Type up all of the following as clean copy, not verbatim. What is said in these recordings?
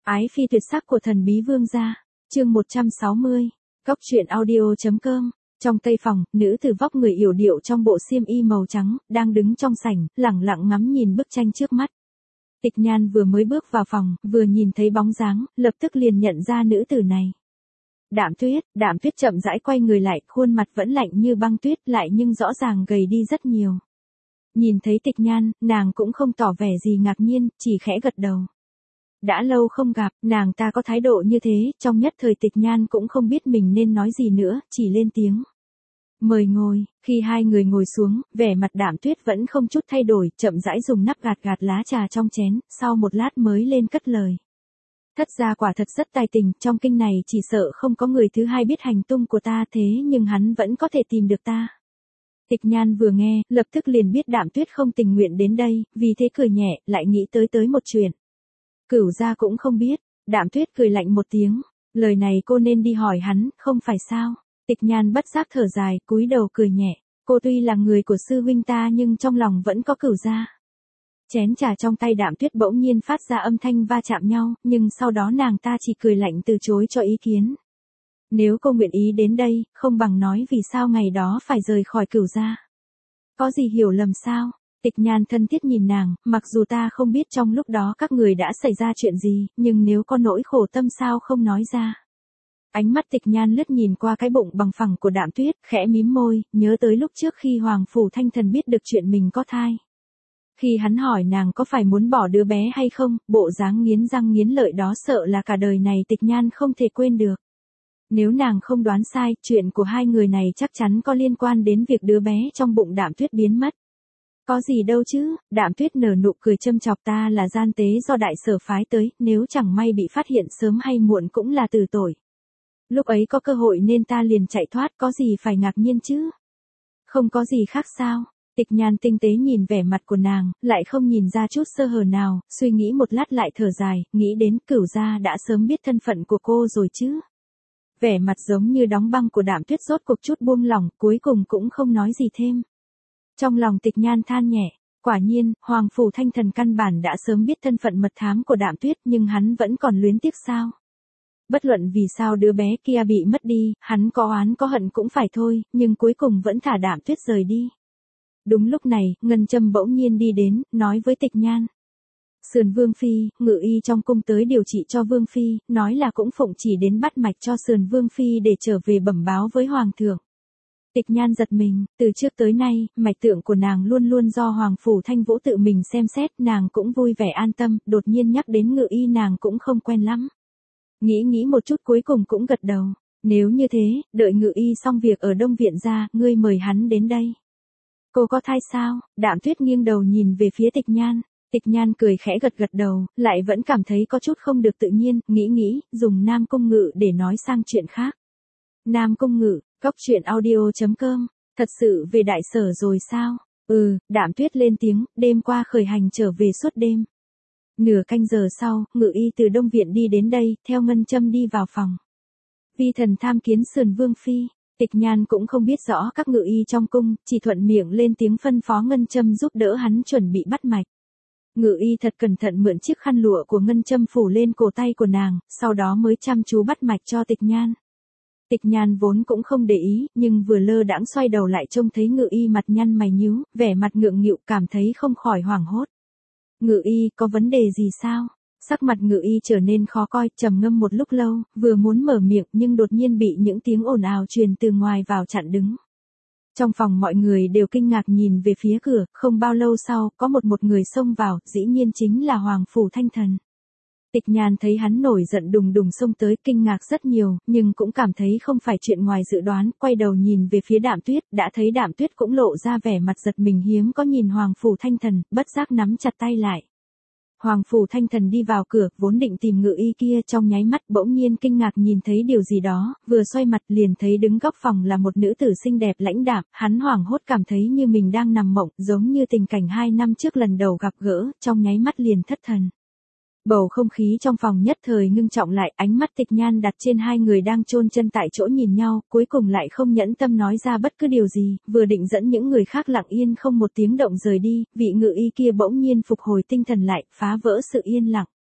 Ái phi tuyệt sắc của thần bí vương gia. Chương 160. Cốc truyện audio.com. Trong tây phòng, nữ tử vóc người yểu điệu trong bộ xiêm y màu trắng, đang đứng trong sảnh, lẳng lặng ngắm nhìn bức tranh trước mắt. Tịch Nhan vừa mới bước vào phòng, vừa nhìn thấy bóng dáng, lập tức liền nhận ra nữ tử này. Đạm Tuyết chậm rãi quay người lại, khuôn mặt vẫn lạnh như băng tuyết lại nhưng rõ ràng gầy đi rất nhiều. Nhìn thấy Tịch Nhan, nàng cũng không tỏ vẻ gì ngạc nhiên, chỉ khẽ gật đầu. Đã lâu không gặp, nàng ta có thái độ như thế, trong nhất thời Tịch Nhan cũng không biết mình nên nói gì nữa, chỉ lên tiếng. Mời ngồi, khi hai người ngồi xuống, vẻ mặt Đạm Tuyết vẫn không chút thay đổi, chậm rãi dùng nắp gạt lá trà trong chén, sau một lát mới lên cất lời. Thất gia quả thật rất tài tình, trong kinh này chỉ sợ không có người thứ hai biết hành tung của ta thế nhưng hắn vẫn có thể tìm được ta. Tịch Nhan vừa nghe, lập tức liền biết Đạm Tuyết không tình nguyện đến đây, vì thế cười nhẹ, lại nghĩ tới một chuyện. Cửu gia cũng không biết, Đạm Tuyết cười lạnh một tiếng, lời này cô nên đi hỏi hắn, không phải sao? Tịch Nhan bất giác thở dài, cúi đầu cười nhẹ, cô tuy là người của sư huynh ta nhưng trong lòng vẫn có Cửu gia. Chén trà trong tay Đạm Tuyết bỗng nhiên phát ra âm thanh va chạm nhau, nhưng sau đó nàng ta chỉ cười lạnh từ chối cho ý kiến. Nếu cô nguyện ý đến đây, không bằng nói vì sao ngày đó phải rời khỏi Cửu gia. Có gì hiểu lầm sao? Tịch Nhan thân thiết nhìn nàng, mặc dù ta không biết trong lúc đó các người đã xảy ra chuyện gì, nhưng nếu có nỗi khổ tâm sao không nói ra. Ánh mắt Tịch Nhan lướt nhìn qua cái bụng bằng phẳng của Đạm Tuyết, khẽ mím môi, nhớ tới lúc trước khi Hoàng Phủ Thanh Thần biết được chuyện mình có thai. Khi hắn hỏi nàng có phải muốn bỏ đứa bé hay không, bộ dáng nghiến răng nghiến lợi đó sợ là cả đời này Tịch Nhan không thể quên được. Nếu nàng không đoán sai, chuyện của hai người này chắc chắn có liên quan đến việc đứa bé trong bụng Đạm Tuyết biến mất. Có gì đâu chứ, Đạm Tuyết nở nụ cười châm chọc, ta là gian tế do đại sở phái tới, nếu chẳng may bị phát hiện sớm hay muộn cũng là tử tội. Lúc ấy có cơ hội nên ta liền chạy thoát, có gì phải ngạc nhiên chứ? Không có gì khác sao? Tịch Nhan tinh tế nhìn vẻ mặt của nàng, lại không nhìn ra chút sơ hở nào, suy nghĩ một lát lại thở dài, nghĩ đến Cửu gia đã sớm biết thân phận của cô rồi chứ. Vẻ mặt giống như đóng băng của Đạm Tuyết rốt cuộc chút buông lỏng, cuối cùng cũng không nói gì thêm. Trong lòng Tịch Nhan than nhẹ, quả nhiên, Hoàng Phủ Thanh Thần căn bản đã sớm biết thân phận mật thám của Đạm Tuyết nhưng hắn vẫn còn luyến tiếc sao. Bất luận vì sao đứa bé kia bị mất đi, hắn có oán có hận cũng phải thôi, nhưng cuối cùng vẫn thả Đạm Tuyết rời đi. Đúng lúc này, Ngân Châm bỗng nhiên đi đến, nói với Tịch Nhan. Sườn Vương Phi, ngự y trong cung tới điều trị cho Vương Phi, nói là cũng phụng chỉ đến bắt mạch cho Sườn Vương Phi để trở về bẩm báo với Hoàng thượng. Tịch Nhan giật mình, từ trước tới nay, mạch tượng của nàng luôn luôn do Hoàng Phủ Thanh Vũ tự mình xem xét, nàng cũng vui vẻ an tâm, đột nhiên nhắc đến ngự y nàng cũng không quen lắm. Nghĩ một chút cuối cùng cũng gật đầu, nếu như thế, đợi ngự y xong việc ở Đông Viện ra, ngươi mời hắn đến đây. Cô có thai sao? Đạm Tuyết nghiêng đầu nhìn về phía Tịch Nhan. Tịch Nhan cười khẽ gật đầu, lại vẫn cảm thấy có chút không được tự nhiên, nghĩ, dùng Nam Cung Ngự để nói sang chuyện khác. Nam Cung Ngự, Cốc truyện audio.com, thật sự về đại sở rồi sao? Đạm Tuyết lên tiếng, đêm qua khởi hành trở về suốt đêm. Nửa canh giờ sau, ngự y từ Đông Viện đi đến đây, theo Ngân Châm đi vào phòng. Vi thần tham kiến Sườn Vương Phi. Tịch Nhan cũng không biết rõ các ngự y trong cung, chỉ thuận miệng lên tiếng phân phó Ngân Châm giúp đỡ hắn chuẩn bị bắt mạch. Ngự y thật cẩn thận mượn chiếc khăn lụa của Ngân Châm phủ lên cổ tay của nàng, sau đó mới chăm chú bắt mạch cho Tịch Nhan. Tịch Nhan vốn cũng không để ý, nhưng vừa lơ đãng xoay đầu lại trông thấy ngự y mặt nhăn mày nhíu, vẻ mặt ngượng nghịu, cảm thấy không khỏi hoảng hốt. Ngự y, có vấn đề gì sao? Sắc mặt ngự y trở nên khó coi, trầm ngâm một lúc lâu, vừa muốn mở miệng nhưng đột nhiên bị những tiếng ồn ào truyền từ ngoài vào chặn đứng. Trong phòng mọi người đều kinh ngạc nhìn về phía cửa, không bao lâu sau, có một người xông vào, dĩ nhiên chính là Hoàng Phủ Thanh Thần. Tịch Nhan thấy hắn nổi giận đùng đùng xông tới, kinh ngạc rất nhiều, nhưng cũng cảm thấy không phải chuyện ngoài dự đoán, quay đầu nhìn về phía Đạm Tuyết, đã thấy Đạm Tuyết cũng lộ ra vẻ mặt giật mình hiếm có nhìn Hoàng Phủ Thanh Thần, bất giác nắm chặt tay lại. Hoàng Phủ Thanh Thần đi vào cửa, vốn định tìm ngự y kia, trong nháy mắt bỗng nhiên kinh ngạc nhìn thấy điều gì đó, vừa xoay mặt liền thấy đứng góc phòng là một nữ tử xinh đẹp lãnh đạm, hắn hoảng hốt cảm thấy như mình đang nằm mộng, giống như tình cảnh 2 năm trước lần đầu gặp gỡ, trong nháy mắt liền thất thần. Bầu không khí trong phòng nhất thời ngưng trọng lại, ánh mắt Tịch Nhan đặt trên hai người đang chôn chân tại chỗ nhìn nhau, cuối cùng lại không nhẫn tâm nói ra bất cứ điều gì, vừa định dẫn những người khác lặng yên không một tiếng động rời đi, vị ngự y kia bỗng nhiên phục hồi tinh thần lại, phá vỡ sự yên lặng.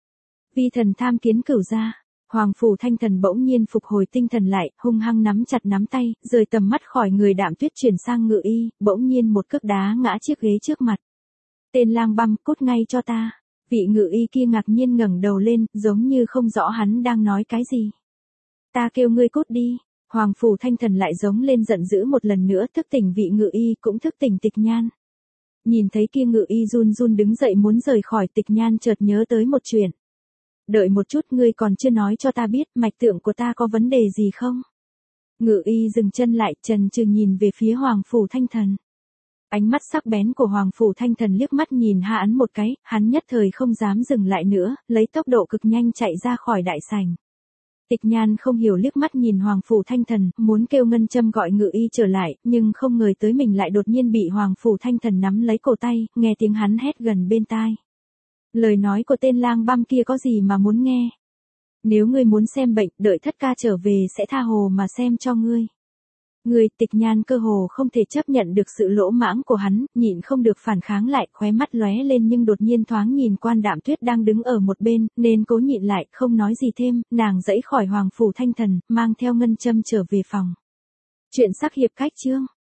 Vi thần tham kiến cửu gia. Hoàng Phủ Thanh Thần bỗng nhiên phục hồi tinh thần lại, hung hăng nắm chặt nắm tay, rời tầm mắt khỏi người Đạm Tuyết chuyển sang Ngự Y, bỗng nhiên một cước đá ngã chiếc ghế trước mặt. Tên lang băm, cút ngay cho ta. Vị Ngự Y kia ngạc nhiên ngẩng đầu lên, giống như không rõ hắn đang nói cái gì. Ta kêu ngươi cút đi. Hoàng Phủ Thanh Thần lại giống lên giận dữ một lần nữa, thức tỉnh vị Ngự Y cũng thức tỉnh Tịch Nhan. Nhìn thấy kia Ngự Y run run đứng dậy muốn rời khỏi, Tịch Nhan chợt nhớ tới một chuyện. Đợi một chút, ngươi còn chưa nói cho ta biết mạch tượng của ta có vấn đề gì không? Ngự Y dừng chân lại, chần chừ nhìn về phía Hoàng Phủ Thanh Thần. Ánh mắt sắc bén của Hoàng Phủ Thanh Thần liếc mắt nhìn hắn một cái, hắn nhất thời không dám dừng lại nữa, lấy tốc độ cực nhanh chạy ra khỏi đại sảnh. Tịch Nhan không hiểu liếc mắt nhìn Hoàng Phủ Thanh Thần, muốn kêu Ngân Châm gọi Ngự Y trở lại, nhưng không ngờ tới mình lại đột nhiên bị Hoàng Phủ Thanh Thần nắm lấy cổ tay, nghe tiếng hắn hét gần bên tai. Lời nói của tên lang băm kia có gì mà muốn nghe? Nếu ngươi muốn xem bệnh, đợi thất ca trở về sẽ tha hồ mà xem cho ngươi. Ngươi, Tịch Nhan cơ hồ không thể chấp nhận được sự lỗ mãng của hắn, nhịn không được phản kháng lại, khóe mắt lóe lên nhưng đột nhiên thoáng nhìn Quan Đạm Tuyết đang đứng ở một bên, nên cố nhịn lại, không nói gì thêm, nàng giãy khỏi Hoàng Phủ Thanh Thần, mang theo Ngân Châm trở về phòng. Chuyện sắc hiệp khách chương